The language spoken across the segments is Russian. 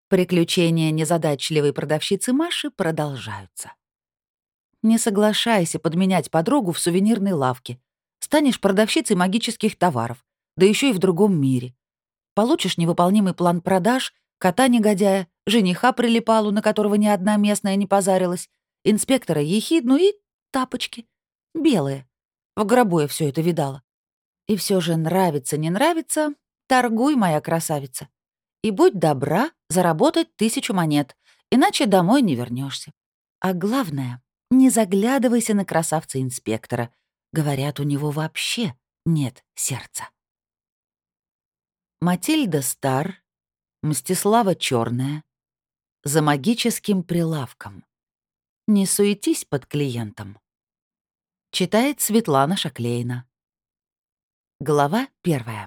Приключения незадачливой продавщицы Маши продолжаются. Не соглашайся подменять подругу в сувенирной лавке. Станешь продавщицей магических товаров, да еще и в другом мире. Получишь невыполнимый план продаж, кота-негодяя, жениха прилипалу, на которого ни одна местная не позарилась, инспектора ехидну и тапочки. Белые. В гробу я все это видала. И все же нравится, не нравится, торгуй, моя красавица. И будь добра заработать 1000 монет, иначе домой не вернешься. А главное, не заглядывайся на красавца-инспектора. Говорят, у него вообще нет сердца. Матильда Стар, Мстислава Черная, за магическим прилавком. Не суетись под клиентом. Читает Светлана Шаклейна. Глава 1.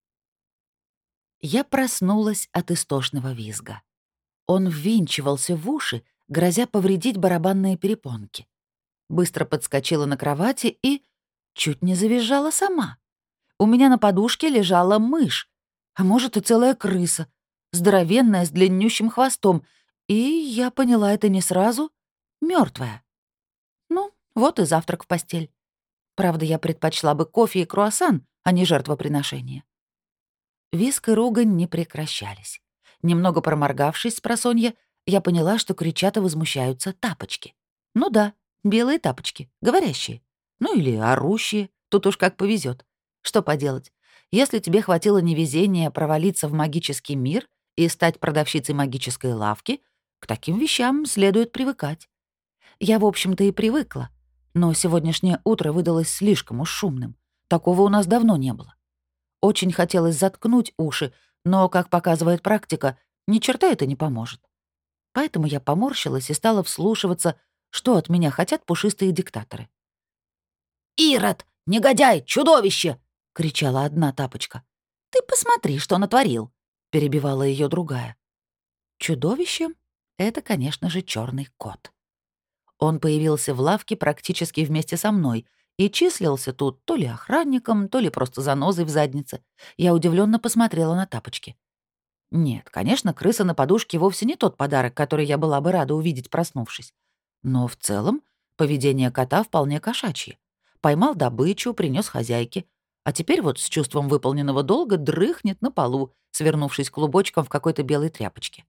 Я проснулась от истошного визга. Он ввинчивался в уши, грозя повредить барабанные перепонки. Быстро подскочила на кровати и чуть не завизжала сама. У меня на подушке лежала мышь, а может и целая крыса, здоровенная с длиннющим хвостом, и я поняла это не сразу, мертвая. Ну, вот и завтрак в постель. Правда, я предпочла бы кофе и круассан, а не жертвоприношение. Визг и ругань не прекращались. Немного проморгавшись с просонья, я поняла, что кричат и возмущаются тапочки. Ну да, белые тапочки, говорящие. Ну или орущие, тут уж как повезет. Что поделать? Если тебе хватило невезения провалиться в магический мир и стать продавщицей магической лавки, к таким вещам следует привыкать. Я, в общем-то, и привыкла. Но сегодняшнее утро выдалось слишком уж шумным. Такого у нас давно не было. Очень хотелось заткнуть уши, но, как показывает практика, ни черта это не поможет. Поэтому я поморщилась и стала вслушиваться, что от меня хотят пушистые диктаторы. «Ирод! Негодяй! Чудовище!» — кричала одна тапочка. «Ты посмотри, что натворил!» — перебивала ее другая. Чудовищем — это, конечно же, черный кот. Он появился в лавке практически вместе со мной и числился тут то ли охранником, то ли просто занозой в заднице. Я удивленно посмотрела на тапочки. Нет, конечно, крыса на подушке вовсе не тот подарок, который я была бы рада увидеть, проснувшись. Но в целом поведение кота вполне кошачье. Поймал добычу, принес хозяйке, а теперь вот с чувством выполненного долга дрыхнет на полу, свернувшись клубочком в какой-то белой тряпочке.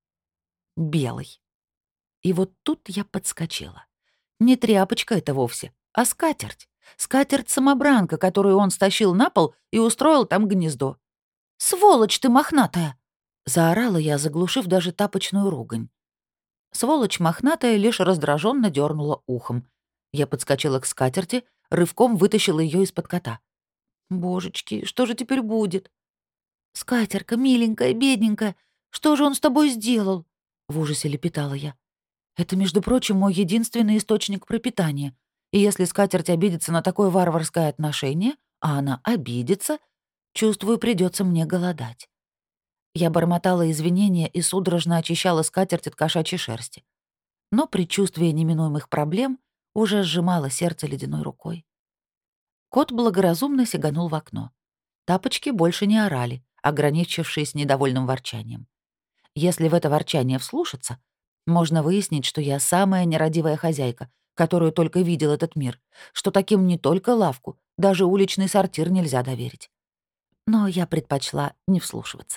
Белый. И вот тут я подскочила. Не тряпочка это вовсе, а скатерть. Скатерть-самобранка, которую он стащил на пол и устроил там гнездо. «Сволочь ты мохнатая!» — заорала я, заглушив даже тапочную ругань. Сволочь мохнатая лишь раздраженно дернула ухом. Я подскочила к скатерти, рывком вытащила ее из-под кота. «Божечки, что же теперь будет?» «Скатерка, миленькая, бедненькая, что же он с тобой сделал?» — в ужасе лепетала я. «Это, между прочим, мой единственный источник пропитания. И если скатерть обидится на такое варварское отношение, а она обидится, чувствую, придется мне голодать». Я бормотала извинения и судорожно очищала скатерть от кошачьей шерсти. Но предчувствие неминуемых проблем уже сжимало сердце ледяной рукой. Кот благоразумно сиганул в окно. Тапочки больше не орали, ограничившись недовольным ворчанием. Если в это ворчание вслушаться, можно выяснить, что я самая нерадивая хозяйка, которую только видел этот мир, что таким не только лавку, даже уличный сортир нельзя доверить. Но я предпочла не вслушиваться.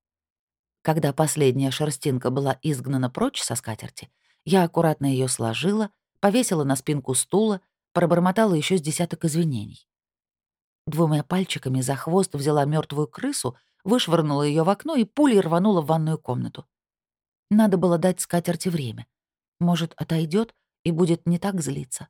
Когда последняя шерстинка была изгнана прочь со скатерти, я аккуратно ее сложила, повесила на спинку стула, пробормотала еще с десяток извинений. Двумя пальчиками за хвост взяла мертвую крысу, вышвырнула ее в окно и пулей рванула в ванную комнату. Надо было дать скатерти время. Может, отойдет и будет не так злиться.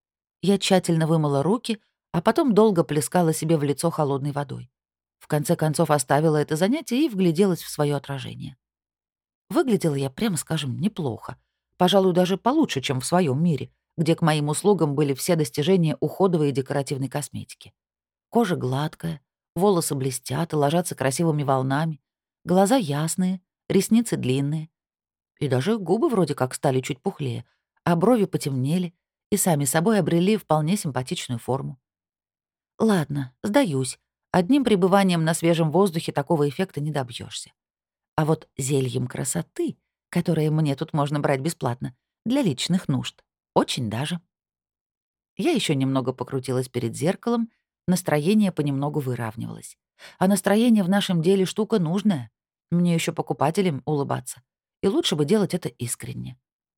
Я тщательно вымыла руки, а потом долго плескала себе в лицо холодной водой. В конце концов оставила это занятие и вгляделась в свое отражение. Выглядела я, прямо скажем, неплохо. Пожалуй, даже получше, чем в своем мире, где к моим услугам были все достижения уходовой и декоративной косметики. Кожа гладкая, волосы блестят и ложатся красивыми волнами, глаза ясные, ресницы длинные. И даже губы вроде как стали чуть пухлее, а брови потемнели и сами собой обрели вполне симпатичную форму. Ладно, сдаюсь. Одним пребыванием на свежем воздухе такого эффекта не добьешься. А вот зельем красоты, которое мне тут можно брать бесплатно, для личных нужд, очень даже. Я еще немного покрутилась перед зеркалом, настроение понемногу выравнивалось. А настроение в нашем деле штука нужная. Мне еще покупателям улыбаться. И лучше бы делать это искренне.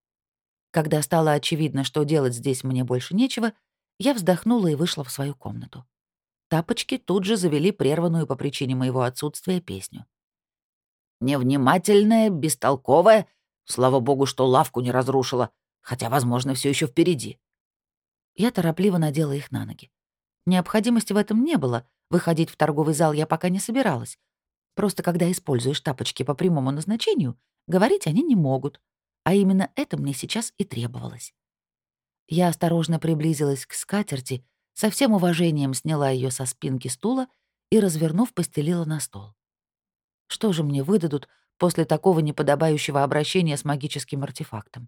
Когда стало очевидно, что делать здесь мне больше нечего, я вздохнула и вышла в свою комнату. Тапочки тут же завели прерванную по причине моего отсутствия песню. «Невнимательная, бестолковая. Слава богу, что лавку не разрушила, хотя, возможно, все еще впереди». Я торопливо надела их на ноги. Необходимости в этом не было, выходить в торговый зал я пока не собиралась. Просто когда используешь тапочки по прямому назначению, говорить они не могут. А именно это мне сейчас и требовалось. Я осторожно приблизилась к скатерти, со всем уважением сняла ее со спинки стула и, развернув, постелила на стол. Что же мне выдадут после такого неподобающего обращения с магическим артефактом?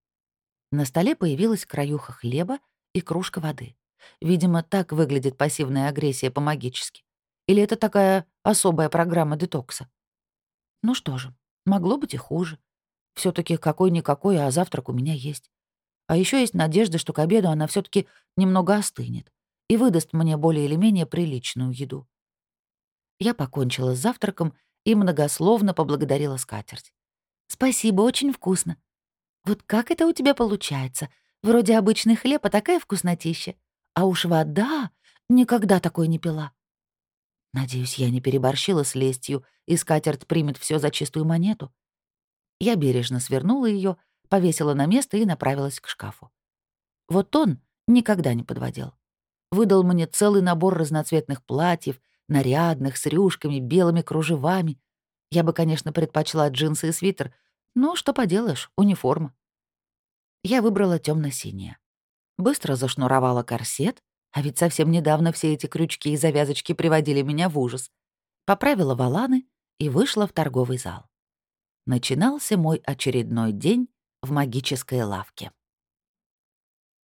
На столе появилась краюха хлеба и кружка воды. Видимо, так выглядит пассивная агрессия по-магически. Или это такая особая программа детокса? Ну что же, могло быть и хуже. все таки какой-никакой, а завтрак у меня есть. А еще есть надежда, что к обеду она все таки немного остынет и выдаст мне более или менее приличную еду. Я покончила с завтраком и многословно поблагодарила скатерть. «Спасибо, очень вкусно. Вот как это у тебя получается? Вроде обычный хлеб, а такая вкуснотища. А уж вода! Никогда такой не пила». Надеюсь, я не переборщила с лестью, и скатерть примет все за чистую монету. Я бережно свернула ее, повесила на место и направилась к шкафу. Вот он никогда не подводил. Выдал мне целый набор разноцветных платьев, нарядных, с рюшками, белыми кружевами. Я бы, конечно, предпочла джинсы и свитер, но что поделаешь, униформа. Я выбрала темно синее. Быстро зашнуровала корсет, а ведь совсем недавно все эти крючки и завязочки приводили меня в ужас. Поправила воланы и вышла в торговый зал. Начинался мой очередной день в магической лавке.